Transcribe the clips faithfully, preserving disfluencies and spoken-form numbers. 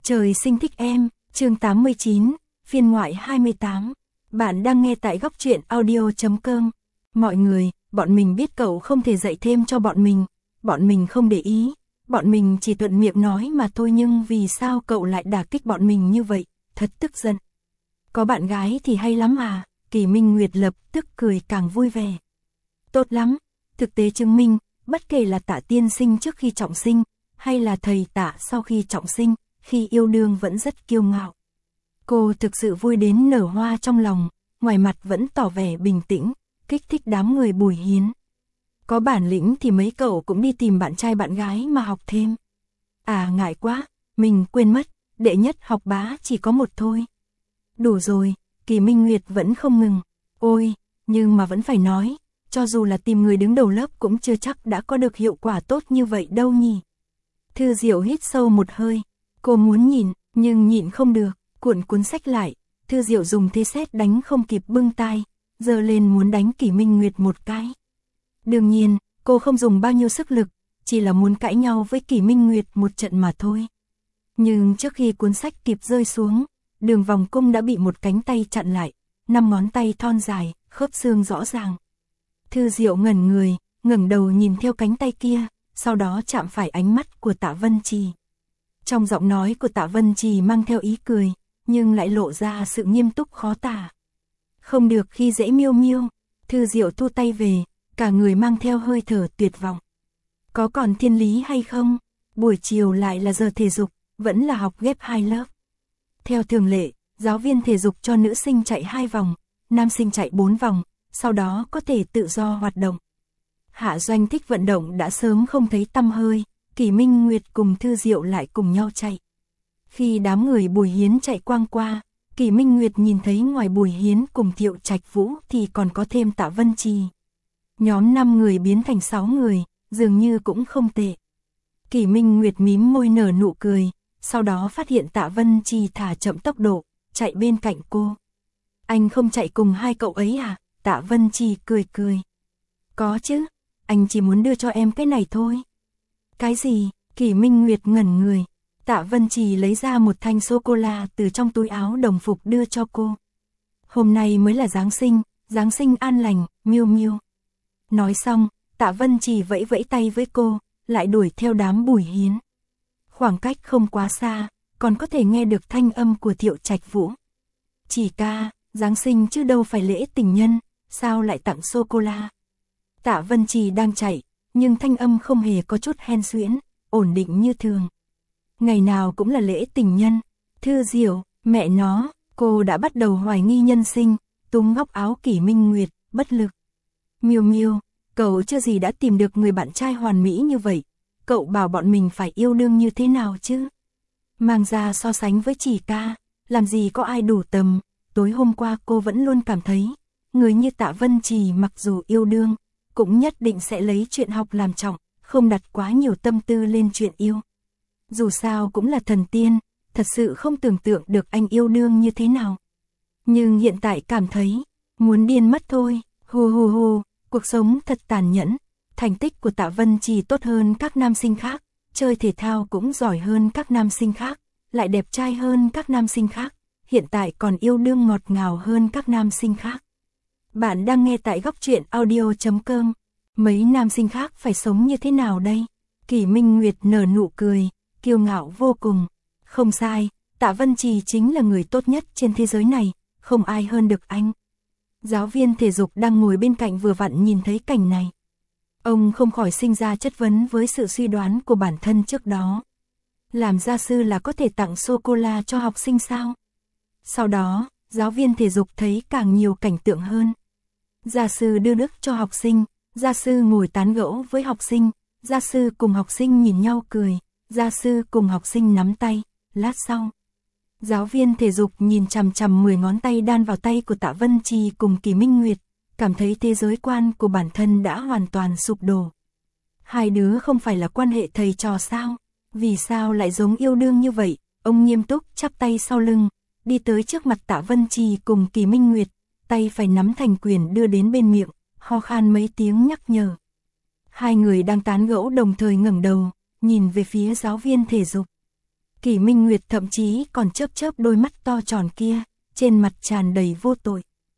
Trời sinh thích em, chương tám mươi chín, phiên ngoại hai mươi tám. Bạn đang nghe tại góc truyện audio chấm com. Mọi người, bọn mình biết cậu không thể dạy thêm cho bọn mình, bọn mình không để ý, bọn mình chỉ thuận miệng nói mà thôi, nhưng vì sao cậu lại đả kích bọn mình như vậy, thật tức giận. Có bạn gái thì hay lắm à, Kỳ Minh Nguyệt lập tức cười càng vui vẻ. Tốt lắm, thực tế chứng minh, bất kể là Tạ tiên sinh trước khi trọng sinh, hay là thầy Tạ sau khi trọng sinh, khi yêu đương vẫn rất kiêu ngạo. Cô thực sự vui đến nở hoa trong lòng, ngoài mặt vẫn tỏ vẻ bình tĩnh, kích thích đám người Bùi Hiến. Có bản lĩnh thì mấy cậu cũng đi tìm bạn trai bạn gái mà học thêm. À ngại quá, mình quên mất, đệ nhất học bá chỉ có một thôi. Đủ rồi, Kỳ Minh Nguyệt vẫn không ngừng. Ôi, nhưng mà vẫn phải nói, cho dù là tìm người đứng đầu lớp cũng chưa chắc đã có được hiệu quả tốt như vậy đâu nhỉ. Thư Diệu hít sâu một hơi, cô muốn nhìn, nhưng nhịn không được, cuộn cuốn sách lại. Thư Diệu dùng thế sét đánh không kịp bưng tai, giơ lên muốn đánh Kỳ Minh Nguyệt một cái. Đương nhiên, cô không dùng bao nhiêu sức lực, chỉ là muốn cãi nhau với Kỳ Minh Nguyệt một trận mà thôi. Nhưng trước khi cuốn sách kịp rơi xuống, đường vòng cung đã bị một cánh tay chặn lại, năm ngón tay thon dài, khớp xương rõ ràng. Thư Diệu ngẩn người, ngẩng đầu nhìn theo cánh tay kia, sau đó chạm phải ánh mắt của Tạ Vân Trì. Trong giọng nói của Tạ Vân Trì mang theo ý cười, nhưng lại lộ ra sự nghiêm túc khó tả. Không được khi dễ Miêu Miêu. Thư Diệu thu tay về, cả người mang theo hơi thở tuyệt vọng. Có còn thiên lý hay không? Buổi chiều lại là giờ thể dục, vẫn là học ghép hai lớp. Theo thường lệ, giáo viên thể dục cho nữ sinh chạy hai vòng, nam sinh chạy bốn vòng, sau đó có thể tự do hoạt động. Hạ Doanh thích vận động đã sớm không thấy tăm hơi, Kỳ Minh Nguyệt cùng Thư Diệu lại cùng nhau chạy. Khi đám người Bùi Hiến chạy quang qua, Kỳ Minh Nguyệt nhìn thấy ngoài Bùi Hiến cùng Thiệu Trạch Vũ thì còn có thêm Tạ Vân Trì. Nhóm năm người biến thành sáu người, dường như cũng không tệ. Kỳ Minh Nguyệt mím môi nở nụ cười, sau đó phát hiện Tạ Vân Trì thả chậm tốc độ, chạy bên cạnh cô. Anh không chạy cùng hai cậu ấy à? Tạ Vân Trì cười cười. Có chứ, anh chỉ muốn đưa cho em cái này thôi. Cái gì? Kỳ Minh Nguyệt ngẩn người. Tạ Vân Trì lấy ra một thanh sô-cô-la từ trong túi áo đồng phục đưa cho cô. Hôm nay mới là Giáng sinh, Giáng sinh an lành, Miêu Miêu. Nói xong, Tạ Vân Trì vẫy vẫy tay với cô, lại đuổi theo đám Bùi Hiến. Khoảng cách không quá xa, còn có thể nghe được thanh âm của Thiệu Trạch Vũ. Chỉ ca, Giáng sinh chứ đâu phải lễ tình nhân, sao lại tặng sô-cô-la? Tạ Vân Trì đang chạy, nhưng thanh âm không hề có chút hen suyễn, ổn định như thường. Ngày nào cũng là lễ tình nhân. Thư Diệu, mẹ nó, cô đã bắt đầu hoài nghi nhân sinh, túm góc áo Kỳ Minh Nguyệt, bất lực. Miêu Miêu, cậu chưa gì đã tìm được người bạn trai hoàn mỹ như vậy, cậu bảo bọn mình phải yêu đương như thế nào chứ? Mang ra so sánh với Chỉ ca, làm gì có ai đủ tầm. Tối hôm qua cô vẫn luôn cảm thấy, người như Tạ Vân Trì mặc dù yêu đương, cũng nhất định sẽ lấy chuyện học làm trọng, không đặt quá nhiều tâm tư lên chuyện yêu. Dù sao cũng là thần tiên, thật sự không tưởng tượng được anh yêu đương như thế nào. Nhưng hiện tại cảm thấy, muốn điên mất thôi, hù hù hù, cuộc sống thật tàn nhẫn. Thành tích của Tạ Vân Trì tốt hơn các nam sinh khác, chơi thể thao cũng giỏi hơn các nam sinh khác, lại đẹp trai hơn các nam sinh khác, hiện tại còn yêu đương ngọt ngào hơn các nam sinh khác. Bạn đang nghe tại góc truyện audio chấm com. Mấy nam sinh khác phải sống như thế nào đây? Kỳ Minh Nguyệt nở nụ cười, kiêu ngạo vô cùng. Không sai, Tạ Vân Trì chính là người tốt nhất trên thế giới này, không ai hơn được anh. Giáo viên thể dục đang ngồi bên cạnh vừa vặn nhìn thấy cảnh này. Ông không khỏi sinh ra chất vấn với sự suy đoán của bản thân trước đó. Làm gia sư là có thể tặng sô-cô-la cho học sinh sao? Sau đó, giáo viên thể dục thấy càng nhiều cảnh tượng hơn. Gia sư đưa nước cho học sinh, gia sư ngồi tán gẫu với học sinh, gia sư cùng học sinh nhìn nhau cười, gia sư cùng học sinh nắm tay. Lát sau, giáo viên thể dục nhìn chằm chằm mười ngón tay đan vào tay của Tạ Vân Trì cùng Kỳ Minh Nguyệt, cảm thấy thế giới quan của bản thân đã hoàn toàn sụp đổ. Hai đứa không phải là quan hệ thầy trò sao? Vì sao lại giống yêu đương như vậy? Ông nghiêm túc chắp tay sau lưng, đi tới trước mặt Tạ Vân Trì cùng Kỳ Minh Nguyệt, tay phải nắm thành quyền đưa đến bên miệng, ho khan mấy tiếng nhắc nhở. Hai người đang tán gẫu đồng thời ngẩng đầu, nhìn về phía giáo viên thể dục. Kỷ Minh Nguyệt thậm chí còn chớp chớp đôi mắt to tròn kia, trên mặt tràn đầy vô tội.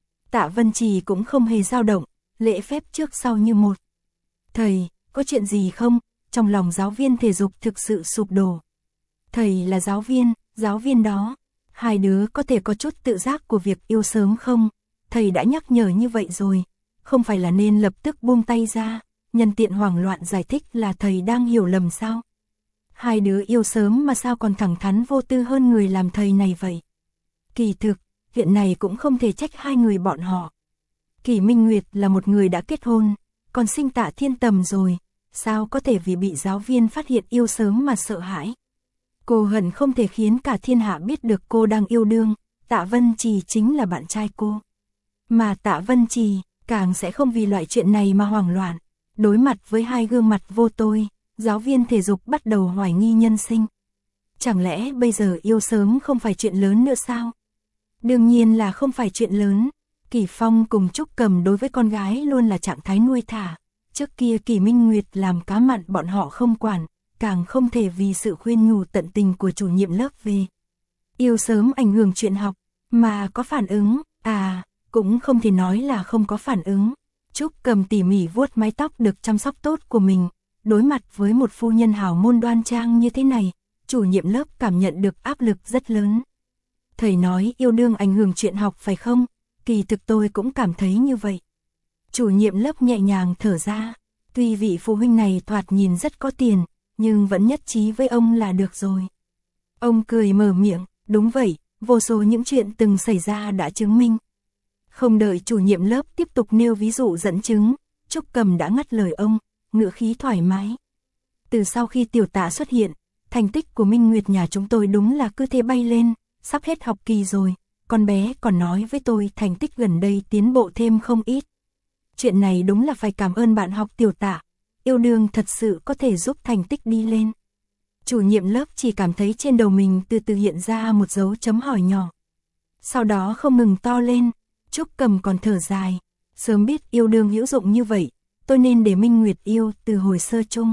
Tạ Vân Trì cũng không hề dao động, lễ phép trước sau như một. Thầy, có chuyện gì không? Trong lòng giáo viên thể dục thực sự sụp đổ. Thầy là giáo viên, giáo viên đó. Hai đứa có thể có chút tự giác của việc yêu sớm không? Thầy đã nhắc nhở như vậy rồi. Không phải là nên lập tức buông tay ra, nhân tiện hoảng loạn giải thích là thầy đang hiểu lầm sao? Hai đứa yêu sớm mà sao còn thẳng thắn vô tư hơn người làm thầy này vậy? Kỳ thực, chuyện này cũng không thể trách hai người bọn họ. Kỷ Minh Nguyệt là một người đã kết hôn, còn sinh Tạ Thiên Tầm rồi, sao có thể vì bị giáo viên phát hiện yêu sớm mà sợ hãi? Cô hận không thể khiến cả thiên hạ biết được cô đang yêu đương, Tạ Vân Trì chính là bạn trai cô. Mà Tạ Vân Trì càng sẽ không vì loại chuyện này mà hoảng loạn. Đối mặt với hai gương mặt vô tôi, giáo viên thể dục bắt đầu hoài nghi nhân sinh. Chẳng lẽ bây giờ yêu sớm không phải chuyện lớn nữa sao? Đương nhiên là không phải chuyện lớn. Kỷ Phong cùng Trúc Cầm đối với con gái luôn là trạng thái nuôi thả. Trước kia Kỷ Minh Nguyệt làm cá mặn bọn họ không quản, càng không thể vì sự khuyên nhủ tận tình của chủ nhiệm lớp về yêu sớm ảnh hưởng chuyện học, mà có phản ứng, à, cũng không thể nói là không có phản ứng. Trúc Cầm tỉ mỉ vuốt mái tóc được chăm sóc tốt của mình, đối mặt với một phu nhân hào môn đoan trang như thế này, chủ nhiệm lớp cảm nhận được áp lực rất lớn. Thầy nói yêu đương ảnh hưởng chuyện học phải không? Kỳ thực tôi cũng cảm thấy như vậy. Chủ nhiệm lớp nhẹ nhàng thở ra, tuy vị phụ huynh này thoạt nhìn rất có tiền, nhưng vẫn nhất trí với ông là được rồi. Ông cười mở miệng, đúng vậy, vô số những chuyện từng xảy ra đã chứng minh. Không đợi chủ nhiệm lớp tiếp tục nêu ví dụ dẫn chứng, Trúc Cầm đã ngắt lời ông, ngữ khí thoải mái. Từ sau khi tiểu Tạ xuất hiện, thành tích của Minh Nguyệt nhà chúng tôi đúng là cứ thế bay lên, sắp hết học kỳ rồi, con bé còn nói với tôi thành tích gần đây tiến bộ thêm không ít. Chuyện này đúng là phải cảm ơn bạn học tiểu Tạ, yêu đương thật sự có thể giúp thành tích đi lên. Chủ nhiệm lớp chỉ cảm thấy trên đầu mình từ từ hiện ra một dấu chấm hỏi nhỏ. Sau đó không ngừng to lên, Trúc Cầm còn thở dài, sớm biết yêu đương hữu dụng như vậy, tôi nên để Minh Nguyệt yêu từ hồi sơ chung.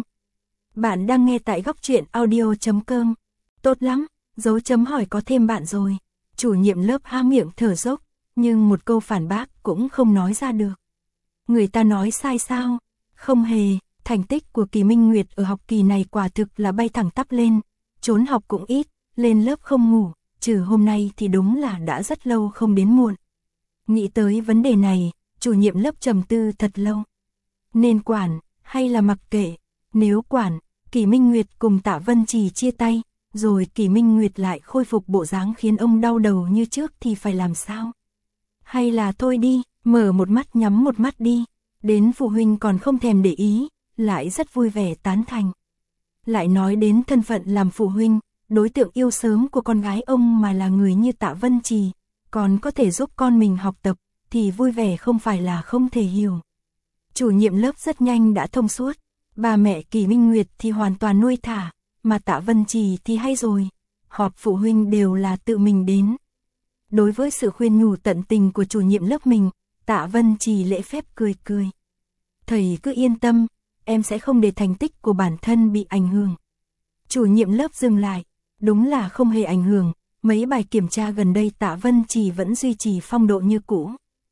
Bạn đang nghe tại góc truyện audio chấm com. Tốt lắm, dấu chấm hỏi có thêm bạn rồi. Chủ nhiệm lớp há miệng thở dốc, nhưng một câu phản bác cũng không nói ra được. Người ta nói sai sao? Không hề, thành tích của Kỷ Minh Nguyệt ở học kỳ này quả thực là bay thẳng tắp lên, trốn học cũng ít, lên lớp không ngủ, trừ hôm nay thì đúng là đã rất lâu không đến muộn. Nghĩ tới vấn đề này, chủ nhiệm lớp trầm tư thật lâu. Nên quản, hay là mặc kệ? Nếu quản, Kỷ Minh Nguyệt cùng Tạ Vân Trì chia tay, rồi Kỷ Minh Nguyệt lại khôi phục bộ dáng khiến ông đau đầu như trước thì phải làm sao? Hay là thôi đi, mở một mắt nhắm một mắt đi, đến phụ huynh còn không thèm để ý, lại rất vui vẻ tán thành. Lại nói đến thân phận làm phụ huynh, đối tượng yêu sớm của con gái ông mà là người như Tạ Vân Trì, còn có thể giúp con mình học tập, thì vui vẻ không phải là không thể hiểu. Chủ nhiệm lớp rất nhanh đã thông suốt, bà mẹ Kỷ Minh Nguyệt thì hoàn toàn nuôi thả, mà Tạ Vân Trì thì hay rồi, họp phụ huynh đều là tự mình đến. Đối với sự khuyên nhủ tận tình của chủ nhiệm lớp mình, Tạ Vân Trì lễ phép cười cười. Thầy cứ yên tâm, em sẽ không để thành tích của bản thân bị ảnh hưởng. Chủ nhiệm lớp dừng lại, đúng là không hề ảnh hưởng, mấy bài kiểm tra gần đây Tạ Vân Trì vẫn duy trì phong độ như cũ.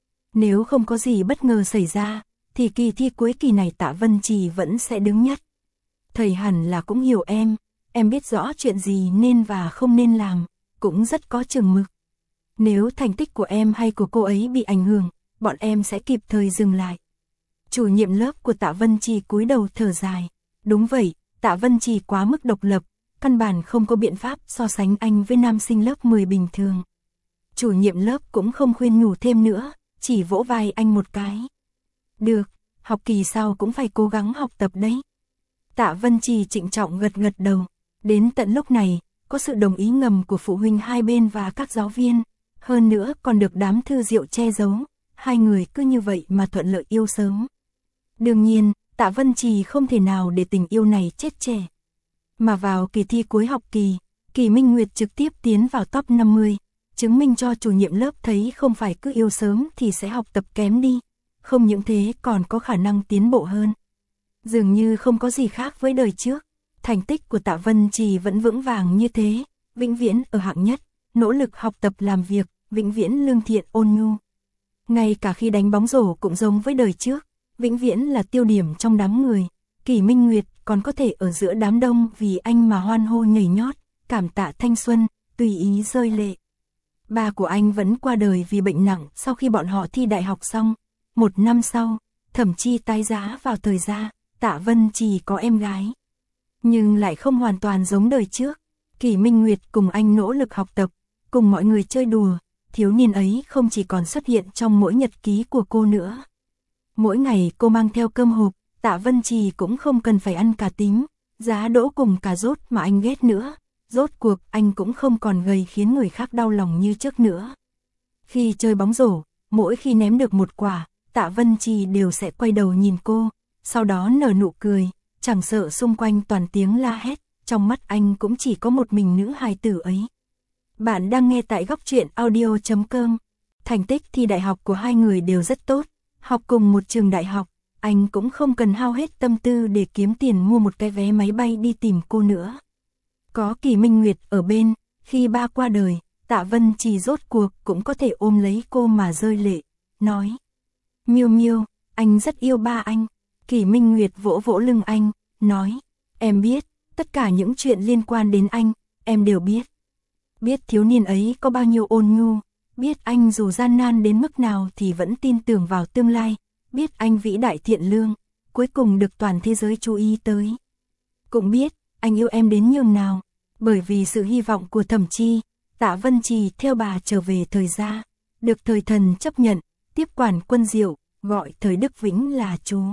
Nếu không có gì bất ngờ xảy ra, thì kỳ thi cuối kỳ này Tạ Vân Trì vẫn sẽ đứng nhất. Thầy hẳn là cũng hiểu em, em biết rõ chuyện gì nên và không nên làm, cũng rất có chừng mực. Nếu thành tích của em hay của cô ấy bị ảnh hưởng, bọn em sẽ kịp thời dừng lại. Chủ nhiệm lớp của Tạ Vân Trì cúi đầu thở dài. Đúng vậy, Tạ Vân Trì quá mức độc lập, căn bản không có biện pháp so sánh anh với nam sinh lớp mười bình thường. Chủ nhiệm lớp cũng không khuyên nhủ thêm nữa, chỉ vỗ vai anh một cái. Được, học kỳ sau cũng phải cố gắng học tập đấy. Tạ Vân Trì trịnh trọng gật gật đầu. Đến tận lúc này, có sự đồng ý ngầm của phụ huynh hai bên và các giáo viên, hơn nữa còn được đám thư diệu che giấu, hai người cứ như vậy mà thuận lợi yêu sớm. Đương nhiên, Tạ Vân Trì không thể nào để tình yêu này chết trẻ. Mà vào kỳ thi cuối học kỳ, Kỷ Minh Nguyệt trực tiếp tiến vào top năm mươi, chứng minh cho chủ nhiệm lớp thấy không phải cứ yêu sớm thì sẽ học tập kém đi, không những thế còn có khả năng tiến bộ hơn. Dường như không có gì khác với đời trước, Thành tích của Tạ Vân Trì vẫn vững vàng như thế, vĩnh viễn ở hạng nhất, nỗ lực học tập làm việc, vĩnh viễn lương thiện ôn nhu. Ngay cả khi đánh bóng rổ cũng giống với đời trước, vĩnh viễn là tiêu điểm trong đám người. Kỷ Minh Nguyệt còn có thể ở giữa đám đông vì anh mà hoan hô nhảy nhót, cảm tạ thanh xuân, tùy ý rơi lệ. Ba của anh vẫn qua đời vì bệnh nặng sau khi bọn họ thi đại học xong. Một năm sau, Thẩm Chi tái giá vào thời gia, Tạ Vân Trì có em gái. Nhưng lại không hoàn toàn giống đời trước. Kỷ Minh Nguyệt cùng anh nỗ lực học tập, cùng mọi người chơi đùa, thiếu niên ấy không chỉ còn xuất hiện trong mỗi nhật ký của cô nữa. Mỗi ngày cô mang theo cơm hộp, Tạ Vân Trì cũng không cần phải ăn cà tím, giá đỗ cùng cà rốt mà anh ghét nữa. Rốt cuộc anh cũng không còn gầy khiến người khác đau lòng như trước nữa. Khi chơi bóng rổ, mỗi khi ném được một quả, Tạ Vân Trì đều sẽ quay đầu nhìn cô, sau đó nở nụ cười, chẳng sợ xung quanh toàn tiếng la hét, trong mắt anh cũng chỉ có một mình nữ hài tử ấy. Bạn đang nghe tại góc truyện audio chấm com. Thành tích thi đại học của hai người đều rất tốt, học cùng một trường đại học, anh cũng không cần hao hết tâm tư để kiếm tiền mua một cái vé máy bay đi tìm cô nữa. Có Kỷ Minh Nguyệt ở bên, khi ba qua đời, Tạ Vân Trì rốt cuộc cũng có thể ôm lấy cô mà rơi lệ, nói: "Miêu Miêu, anh rất yêu ba anh." Kỷ Minh Nguyệt vỗ vỗ lưng anh, nói: "Em biết, tất cả những chuyện liên quan đến anh, em đều biết. Biết thiếu niên ấy có bao nhiêu ôn nhu, biết anh dù gian nan đến mức nào thì vẫn tin tưởng vào tương lai, biết anh vĩ đại thiện lương, cuối cùng được toàn thế giới chú ý tới. Cũng biết, anh yêu em đến nhường nào, bởi vì sự hy vọng của Thẩm Chi, Tạ Vân Trì theo bà trở về thời gia, được thời thần chấp nhận, tiếp quản quân diệu, gọi thời Đức Vĩnh là chú.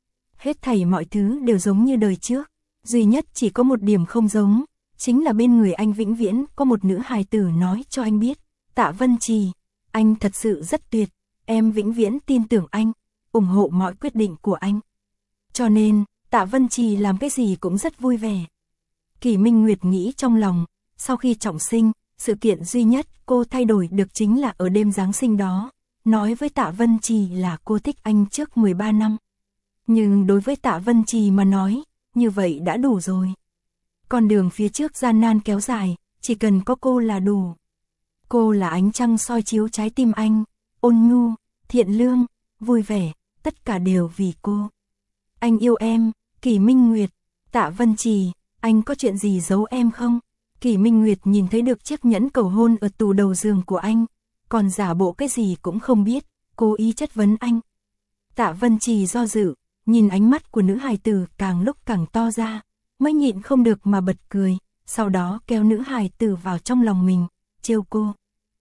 Hết thảy mọi thứ đều giống như đời trước, duy nhất chỉ có một điểm không giống, chính là bên người anh vĩnh viễn có một nữ hài tử nói cho anh biết, Tạ Vân Trì, anh thật sự rất tuyệt, em vĩnh viễn tin tưởng anh, ủng hộ mọi quyết định của anh. Cho nên, Tạ Vân Trì làm cái gì cũng rất vui vẻ." Kỷ Minh Nguyệt nghĩ trong lòng, sau khi trọng sinh, sự kiện duy nhất cô thay đổi được chính là ở đêm Giáng sinh đó, nói với Tạ Vân Trì là cô thích anh trước mười ba năm. Nhưng đối với Tạ Vân Trì mà nói, như vậy đã đủ rồi. Con đường phía trước gian nan kéo dài, chỉ cần có cô là đủ. Cô là ánh trăng soi chiếu trái tim anh, ôn nhu, thiện lương, vui vẻ, tất cả đều vì cô. Anh yêu em, Kỷ Minh Nguyệt. Tạ Vân Trì, anh có chuyện gì giấu em không? Kỷ Minh Nguyệt nhìn thấy được chiếc nhẫn cầu hôn ở tủ đầu giường của anh, còn giả bộ cái gì cũng không biết, cố ý chất vấn anh. Tạ Vân Trì do dự, nhìn ánh mắt của nữ hài tử càng lúc càng to ra, mới nhịn không được mà bật cười, sau đó kéo nữ hài tử vào trong lòng mình, trêu cô.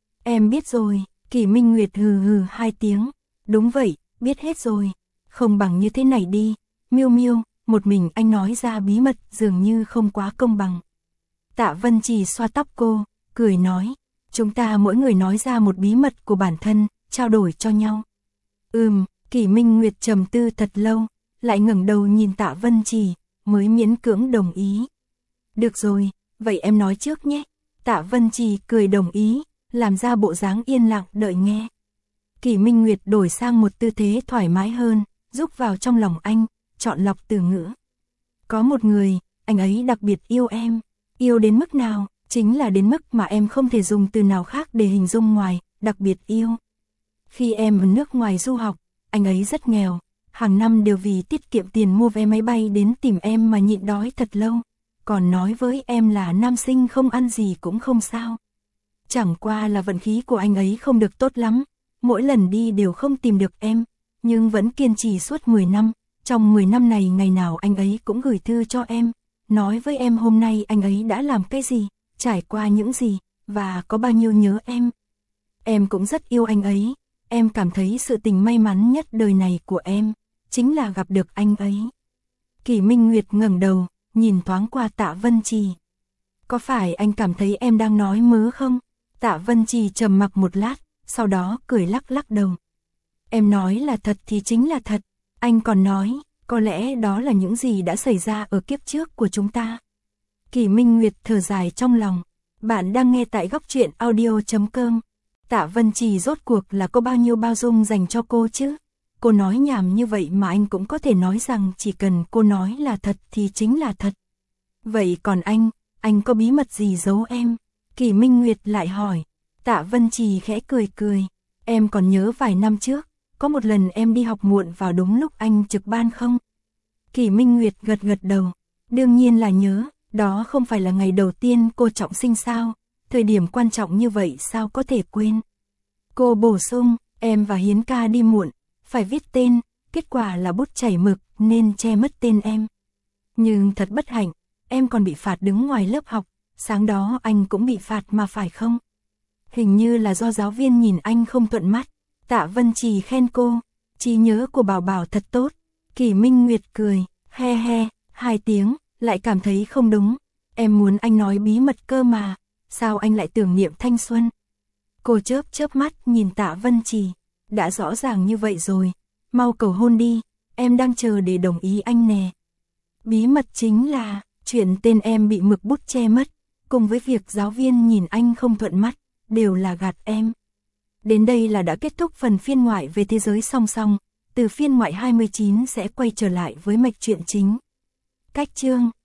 Em biết rồi, Kỷ Minh Nguyệt hừ hừ hai tiếng, đúng vậy, biết hết rồi, không bằng như thế này đi, Miêu Miêu, một mình anh nói ra bí mật dường như không quá công bằng. Tạ Vân Trì xoa tóc cô, cười nói, chúng ta mỗi người nói ra một bí mật của bản thân, trao đổi cho nhau. Ừm, Kỷ Minh Nguyệt trầm tư thật lâu, lại ngẩng đầu nhìn Tạ Vân Trì, mới miễn cưỡng đồng ý. Được rồi, vậy em nói trước nhé. Tạ Vân Trì cười đồng ý, làm ra bộ dáng yên lặng đợi nghe. Kỷ Minh Nguyệt đổi sang một tư thế thoải mái hơn, rúc vào trong lòng anh, chọn lọc từ ngữ. Có một người, anh ấy đặc biệt yêu em, yêu đến mức nào, chính là đến mức mà em không thể dùng từ nào khác để hình dung ngoài, đặc biệt yêu. Khi em ở nước ngoài du học, anh ấy rất nghèo, hàng năm đều vì tiết kiệm tiền mua vé máy bay đến tìm em mà nhịn đói thật lâu, còn nói với em là nam sinh không ăn gì cũng không sao. Chẳng qua là vận khí của anh ấy không được tốt lắm, mỗi lần đi đều không tìm được em, nhưng vẫn kiên trì suốt mười năm, trong mười năm này ngày nào anh ấy cũng gửi thư cho em, nói với em hôm nay anh ấy đã làm cái gì, trải qua những gì, và có bao nhiêu nhớ em. Em cũng rất yêu anh ấy, em cảm thấy sự tình may mắn nhất đời này của em, chính là gặp được anh ấy. Kỷ Minh Nguyệt ngẩng đầu, nhìn thoáng qua Tạ Vân Trì. Có phải anh cảm thấy em đang nói mớ không? Tạ Vân Trì trầm mặc một lát, sau đó cười lắc lắc đầu. Em nói là thật thì chính là thật, anh còn nói, có lẽ đó là những gì đã xảy ra ở kiếp trước của chúng ta. Kỷ Minh Nguyệt thở dài trong lòng, bạn đang nghe tại góc truyện audio chấm com. Tạ Vân Trì rốt cuộc là có bao nhiêu bao dung dành cho cô chứ? Cô nói nhảm như vậy mà anh cũng có thể nói rằng chỉ cần cô nói là thật thì chính là thật. Vậy còn anh, anh có bí mật gì giấu em? Kỷ Minh Nguyệt lại hỏi. Tạ Vân Trì khẽ cười cười. Em còn nhớ vài năm trước, có một lần em đi học muộn vào đúng lúc anh trực ban không? Kỷ Minh Nguyệt gật gật đầu. Đương nhiên là nhớ, đó không phải là ngày đầu tiên cô trọng sinh sao? Thời điểm quan trọng như vậy sao có thể quên? Cô bổ sung, em và Hiến ca đi muộn, phải viết tên, kết quả là bút chảy mực nên che mất tên em. Nhưng thật bất hạnh, em còn bị phạt đứng ngoài lớp học, sáng đó anh cũng bị phạt mà phải không? Hình như là do giáo viên nhìn anh không thuận mắt. Tạ Vân Trì khen cô, trí nhớ của Bảo Bảo thật tốt. Kỷ Minh Nguyệt cười, he he, hai tiếng, lại cảm thấy không đúng. Em muốn anh nói bí mật cơ mà, sao anh lại tưởng niệm thanh xuân? Cô chớp chớp mắt nhìn Tạ Vân Trì, đã rõ ràng như vậy rồi, mau cầu hôn đi, em đang chờ để đồng ý anh nè. Bí mật chính là, chuyện tên em bị mực bút che mất, cùng với việc giáo viên nhìn anh không thuận mắt, đều là gạt em. Đến đây là đã kết thúc phần phiên ngoại về thế giới song song, từ phiên ngoại hai mươi chín sẽ quay trở lại với mạch truyện chính. Cách chương